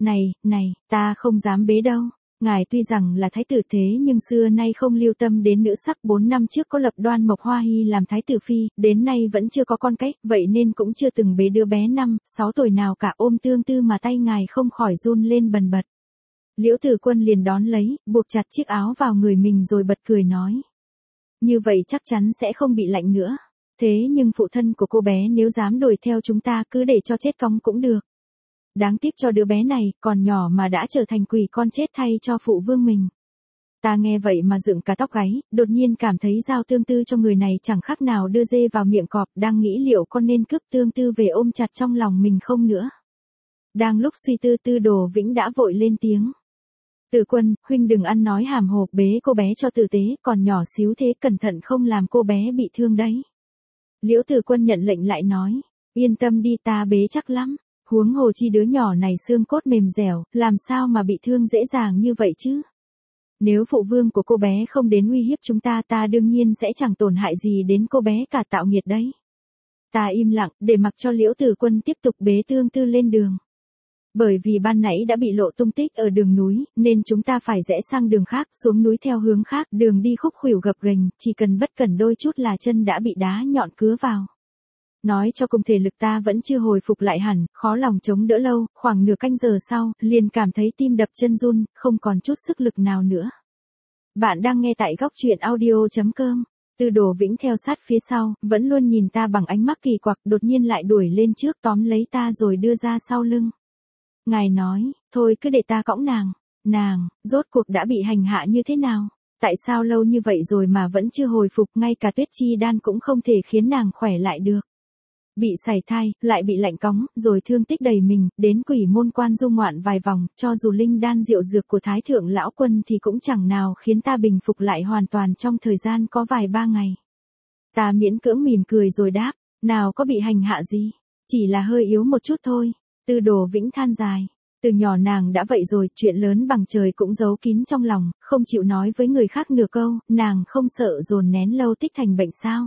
Này, ta không dám bế đâu. Ngài tuy rằng là thái tử thế nhưng xưa nay không lưu tâm đến nữ sắc, 4 năm trước có lập Đoan Mộc Hoa Hy làm thái tử phi, đến nay vẫn chưa có con cách, vậy nên cũng chưa từng bế đứa bé 5-6 tuổi nào cả. Ôm tương tư mà tay ngài không khỏi run lên bần bật. Liễu Tử Quân liền đón lấy, buộc chặt chiếc áo vào người mình rồi bật cười nói. Như vậy chắc chắn sẽ không bị lạnh nữa. Thế nhưng phụ thân của cô bé nếu dám đuổi theo chúng ta cứ để cho chết cóng cũng được. Đáng tiếc cho đứa bé này, còn nhỏ mà đã trở thành quỷ con chết thay cho phụ vương mình. Ta nghe vậy mà dựng cả tóc gáy, đột nhiên cảm thấy giao tương tư cho người này chẳng khác nào đưa dê vào miệng cọp, đang nghĩ liệu con nên cướp tương tư về ôm chặt trong lòng mình không nữa. Đang lúc suy tư, Tư Đồ Vĩnh đã vội lên tiếng. Tử Quân, huynh đừng ăn nói hàm hồ, bế cô bé cho tử tế, còn nhỏ xíu thế cẩn thận không làm cô bé bị thương đấy. Liễu Tử Quân nhận lệnh lại nói, yên tâm đi, ta bế chắc lắm, huống hồ chi đứa nhỏ này xương cốt mềm dẻo, làm sao mà bị thương dễ dàng như vậy chứ. Nếu phụ vương của cô bé không đến uy hiếp chúng ta, ta đương nhiên sẽ chẳng tổn hại gì đến cô bé cả, tạo nghiệt đấy. Ta im lặng, để mặc cho Liễu Tử Quân tiếp tục bế tương tư lên đường. Bởi vì ban nãy đã bị lộ tung tích ở đường núi, nên chúng ta phải rẽ sang đường khác, xuống núi theo hướng khác, đường đi khúc khuỷu gập ghềnh, chỉ cần bất cẩn đôi chút là chân đã bị đá nhọn cứa vào. Nói cho cùng thể lực ta vẫn chưa hồi phục lại hẳn, khó lòng chống đỡ lâu, khoảng nửa canh giờ sau, liền cảm thấy tim đập chân run, không còn chút sức lực nào nữa. Bạn đang nghe tại góc truyện audio.com. Tư Đồ Vĩnh theo sát phía sau, vẫn luôn nhìn ta bằng ánh mắt kỳ quặc, đột nhiên lại đuổi lên trước tóm lấy ta rồi đưa ra sau lưng. Ngài nói, thôi cứ để ta cõng nàng, rốt cuộc đã bị hành hạ như thế nào? Tại sao lâu như vậy rồi mà vẫn chưa hồi phục, ngay cả tuyết chi đan cũng không thể khiến nàng khỏe lại được. Bị sảy thai, lại bị lạnh cóng, rồi thương tích đầy mình, đến quỷ môn quan du ngoạn vài vòng, cho dù linh đan diệu dược của Thái Thượng Lão Quân thì cũng chẳng nào khiến ta bình phục lại hoàn toàn trong thời gian có vài ba ngày. Ta miễn cưỡng mỉm cười rồi đáp, nào có bị hành hạ gì, chỉ là hơi yếu một chút thôi. Tư Đồ Vĩnh than dài, từ nhỏ nàng đã vậy rồi, chuyện lớn bằng trời cũng giấu kín trong lòng, không chịu nói với người khác nửa câu, nàng không sợ dồn nén lâu tích thành bệnh sao?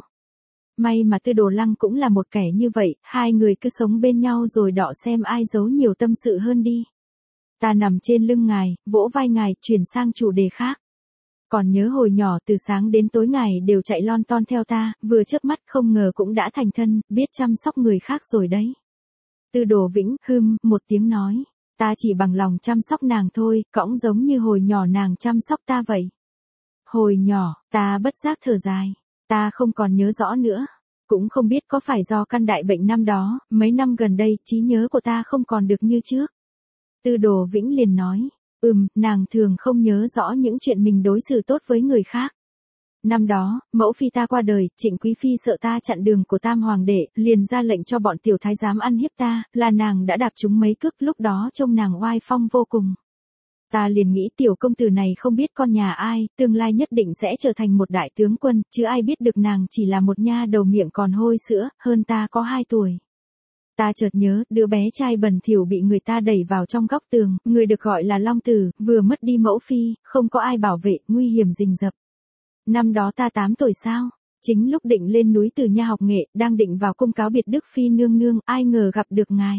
May mà Tư Đồ Lăng cũng là một kẻ như vậy, hai người cứ sống bên nhau rồi đọ xem ai giấu nhiều tâm sự hơn đi. Ta nằm trên lưng ngài, vỗ vai ngài, chuyển sang chủ đề khác. Còn nhớ hồi nhỏ từ sáng đến tối ngài đều chạy lon ton theo ta, vừa chớp mắt không ngờ cũng đã thành thân, biết chăm sóc người khác rồi đấy. Tư Đồ Vĩnh, một tiếng nói, ta chỉ bằng lòng chăm sóc nàng thôi, cõng giống như hồi nhỏ nàng chăm sóc ta vậy. Hồi nhỏ, ta bất giác thở dài, ta không còn nhớ rõ nữa, cũng không biết có phải do căn đại bệnh năm đó, mấy năm gần đây trí nhớ của ta không còn được như trước. Tư Đồ Vĩnh liền nói, nàng thường không nhớ rõ những chuyện mình đối xử tốt với người khác. Năm đó, mẫu phi ta qua đời, Trịnh Quý Phi sợ ta chặn đường của Tam Hoàng đệ, liền ra lệnh cho bọn tiểu thái giám ăn hiếp ta, là nàng đã đạp chúng mấy cước, lúc đó trông nàng oai phong vô cùng. Ta liền nghĩ tiểu công tử này không biết con nhà ai, tương lai nhất định sẽ trở thành một đại tướng quân, chứ ai biết được nàng chỉ là một nha đầu miệng còn hôi sữa, hơn ta có 2 tuổi. Ta chợt nhớ, đứa bé trai bẩn thỉu bị người ta đẩy vào trong góc tường, người được gọi là Long Tử, vừa mất đi mẫu phi, không có ai bảo vệ, nguy hiểm rình rập. Năm đó ta 8 tuổi sao? Chính lúc định lên núi Từ Nha học nghệ, đang định vào cung cáo biệt Đức Phi nương nương, ai ngờ gặp được ngài.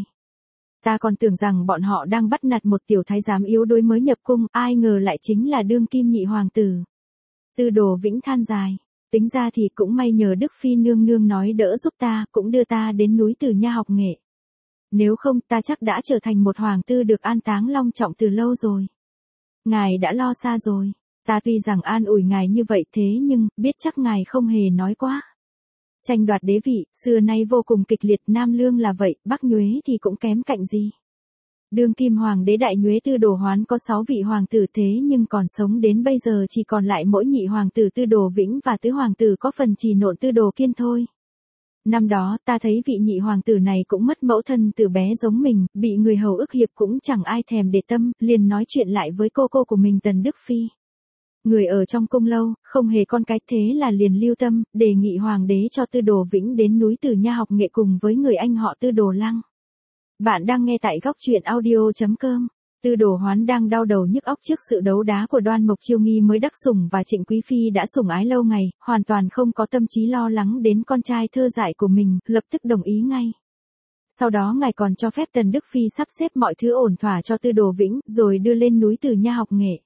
Ta còn tưởng rằng bọn họ đang bắt nạt một tiểu thái giám yếu đuối mới nhập cung, ai ngờ lại chính là đương kim nhị hoàng tử. Tư Đồ Vĩnh than dài. Tính ra thì cũng may nhờ Đức Phi nương nương nói đỡ giúp ta, cũng đưa ta đến núi Từ Nha học nghệ. Nếu không ta chắc đã trở thành một hoàng tử được an táng long trọng từ lâu rồi. Ngài đã lo xa rồi. Ta tuy rằng an ủi ngài như vậy thế nhưng, biết chắc ngài không hề nói quá. Tranh đoạt đế vị, xưa nay vô cùng kịch liệt, Nam Lương là vậy, Bắc Nhuế thì cũng kém cạnh gì. Đương kim hoàng đế Đại Nhuế Tư Đồ Hoán có 6 vị hoàng tử thế nhưng còn sống đến bây giờ chỉ còn lại mỗi nhị hoàng tử Tư Đồ Vĩnh và tứ hoàng tử có phần trì nộn Tư Đồ Kiên thôi. Năm đó ta thấy vị nhị hoàng tử này cũng mất mẫu thân từ bé giống mình, bị người hầu ức hiếp cũng chẳng ai thèm để tâm, liền nói chuyện lại với cô của mình Tần Đức Phi. Người ở trong cung lâu, không hề con cái thế là liền lưu tâm, đề nghị hoàng đế cho Tư Đồ Vĩnh đến núi Từ Nha học nghệ cùng với người anh họ Tư Đồ Lăng. Bạn đang nghe tại góc truyện audio.com. Tư Đồ Hoán đang đau đầu nhức óc trước sự đấu đá của Đoan Mộc Chiêu Nghi mới đắc sủng và Trịnh Quý Phi đã sủng ái lâu ngày, hoàn toàn không có tâm trí lo lắng đến con trai thơ dại của mình, lập tức đồng ý ngay. Sau đó ngài còn cho phép Tần Đức Phi sắp xếp mọi thứ ổn thỏa cho Tư Đồ Vĩnh, rồi đưa lên núi Từ Nha học nghệ.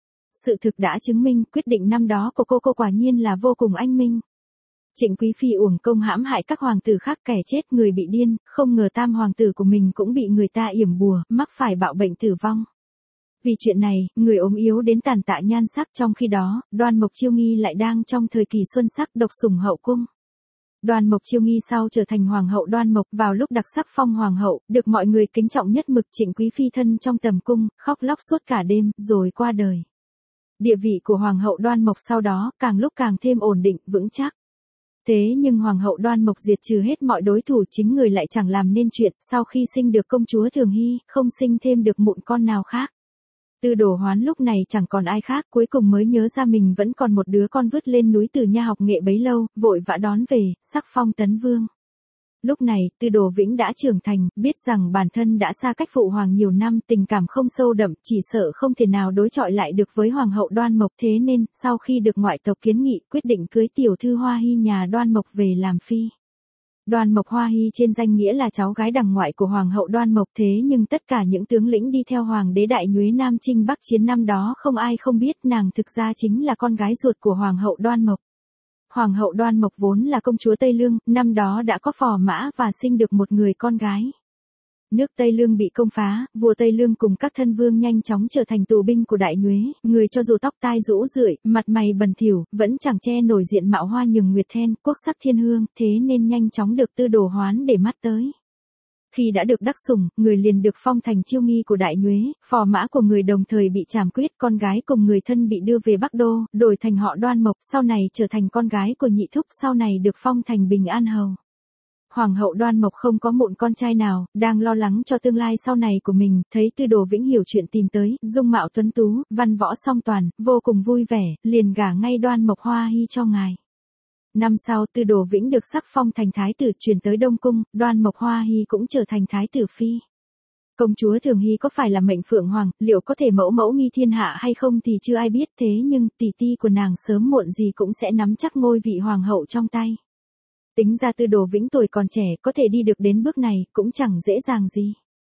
Sự thực đã chứng minh quyết định năm đó của cô quả nhiên là vô cùng anh minh. Trịnh Quý Phi uổng công hãm hại các hoàng tử khác, kẻ chết người bị điên, không ngờ tam hoàng tử của mình cũng bị người ta yểm bùa, mắc phải bạo bệnh tử vong. Vì chuyện này, người ốm yếu đến tàn tạ nhan sắc, trong khi đó, Đoan Mộc Chiêu Nghi lại đang trong thời kỳ xuân sắc độc sủng hậu cung. Đoan Mộc Chiêu Nghi sau trở thành hoàng hậu Đoan Mộc, vào lúc đặc sắc phong hoàng hậu, được mọi người kính trọng nhất mực. Trịnh Quý Phi thân trong tầm cung, khóc lóc suốt cả đêm, rồi qua đời. Địa vị của hoàng hậu Đoan Mộc sau đó, càng lúc càng thêm ổn định, vững chắc. Thế nhưng hoàng hậu Đoan Mộc diệt trừ hết mọi đối thủ, chính người lại chẳng làm nên chuyện, sau khi sinh được công chúa Thường Hy, không sinh thêm được mụn con nào khác. Tư Đồ Hoán lúc này chẳng còn ai khác, cuối cùng mới nhớ ra mình vẫn còn một đứa con vứt lên núi Từ Nha học nghệ bấy lâu, vội vã đón về, sắc phong tấn vương. Lúc này, Tư Đồ Vĩnh đã trưởng thành, biết rằng bản thân đã xa cách phụ hoàng nhiều năm, tình cảm không sâu đậm, chỉ sợ không thể nào đối chọi lại được với hoàng hậu Đoan Mộc, thế nên, sau khi được ngoại tộc kiến nghị, quyết định cưới tiểu thư Hoa Hy nhà Đoan Mộc về làm phi. Đoan Mộc Hoa Hy trên danh nghĩa là cháu gái đằng ngoại của hoàng hậu Đoan Mộc, thế nhưng tất cả những tướng lĩnh đi theo hoàng đế Đại Nhuế Nam chinh Bắc chiến năm đó không ai không biết nàng thực ra chính là con gái ruột của hoàng hậu Đoan Mộc. Hoàng hậu Đoan Mộc vốn là công chúa Tây Lương, năm đó đã có phò mã và sinh được một người con gái. Nước Tây Lương bị công phá, vua Tây Lương cùng các thân vương nhanh chóng trở thành tù binh của Đại Nhuế, người cho dù tóc tai rũ rượi, mặt mày bẩn thỉu, vẫn chẳng che nổi diện mạo hoa nhường nguyệt then, quốc sắc thiên hương, thế nên nhanh chóng được Tư Đồ Hoán để mắt tới. Khi đã được đắc sủng, người liền được phong thành chiêu nghi của Đại Nhuế, phò mã của người đồng thời bị trảm quyết, con gái cùng người thân bị đưa về Bắc Đô, đổi thành họ Đoan Mộc, sau này trở thành con gái của nhị thúc, sau này được phong thành Bình An Hầu. Hoàng hậu Đoan Mộc không có mụn con trai nào, đang lo lắng cho tương lai sau này của mình, thấy Tư Đồ Vĩnh hiểu chuyện tìm tới, dung mạo tuấn tú, văn võ song toàn, vô cùng vui vẻ, liền gả ngay Đoan Mộc Hoa Hy cho ngài. Năm sau, Tư Đồ Vĩnh được sắc phong thành thái tử, chuyển tới Đông Cung, Đoan Mộc Hoa Hy cũng trở thành thái tử phi. Công chúa Thường Hy có phải là mệnh phượng hoàng, liệu có thể mẫu mẫu nghi thiên hạ hay không thì chưa ai biết, thế nhưng tỷ tỷ của nàng sớm muộn gì cũng sẽ nắm chắc ngôi vị hoàng hậu trong tay. Tính ra Tư Đồ Vĩnh tuổi còn trẻ có thể đi được đến bước này, cũng chẳng dễ dàng gì.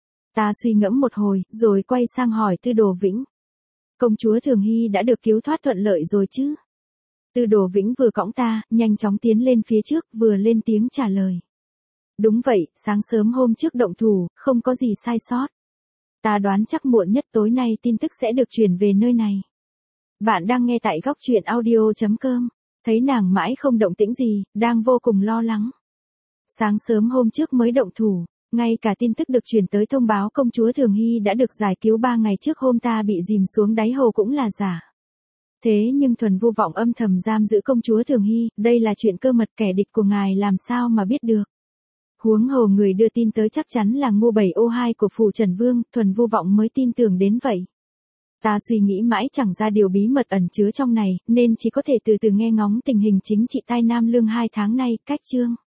Ta suy ngẫm một hồi, rồi quay sang hỏi Tư Đồ Vĩnh. Công chúa Thường Hy đã được cứu thoát thuận lợi rồi chứ? Tư Đồ Vĩnh vừa cõng ta, nhanh chóng tiến lên phía trước, vừa lên tiếng trả lời. Đúng vậy, sáng sớm hôm trước động thủ, không có gì sai sót. Ta đoán chắc muộn nhất tối nay tin tức sẽ được chuyển về nơi này. Bạn đang nghe tại góc truyện audio.com. Thấy nàng mãi không động tĩnh gì, đang vô cùng lo lắng. Sáng sớm hôm trước mới động thủ, ngay cả tin tức được chuyển tới thông báo công chúa Thường Hy đã được giải cứu 3 ngày trước hôm ta bị dìm xuống đáy hồ cũng là giả. Thế nhưng Thuần Vu Vọng âm thầm giam giữ công chúa Thường Hy, đây là chuyện cơ mật, kẻ địch của ngài làm sao mà biết được. Huống hồ người đưa tin tới chắc chắn là Ngô Bảy Ô Hai của phủ Trần Vương, Thuần Vu Vọng mới tin tưởng đến vậy. Ta suy nghĩ mãi chẳng ra điều bí mật ẩn chứa trong này, nên chỉ có thể từ từ nghe ngóng tình hình chính trị tai Nam Lương 2 tháng nay, cách chương.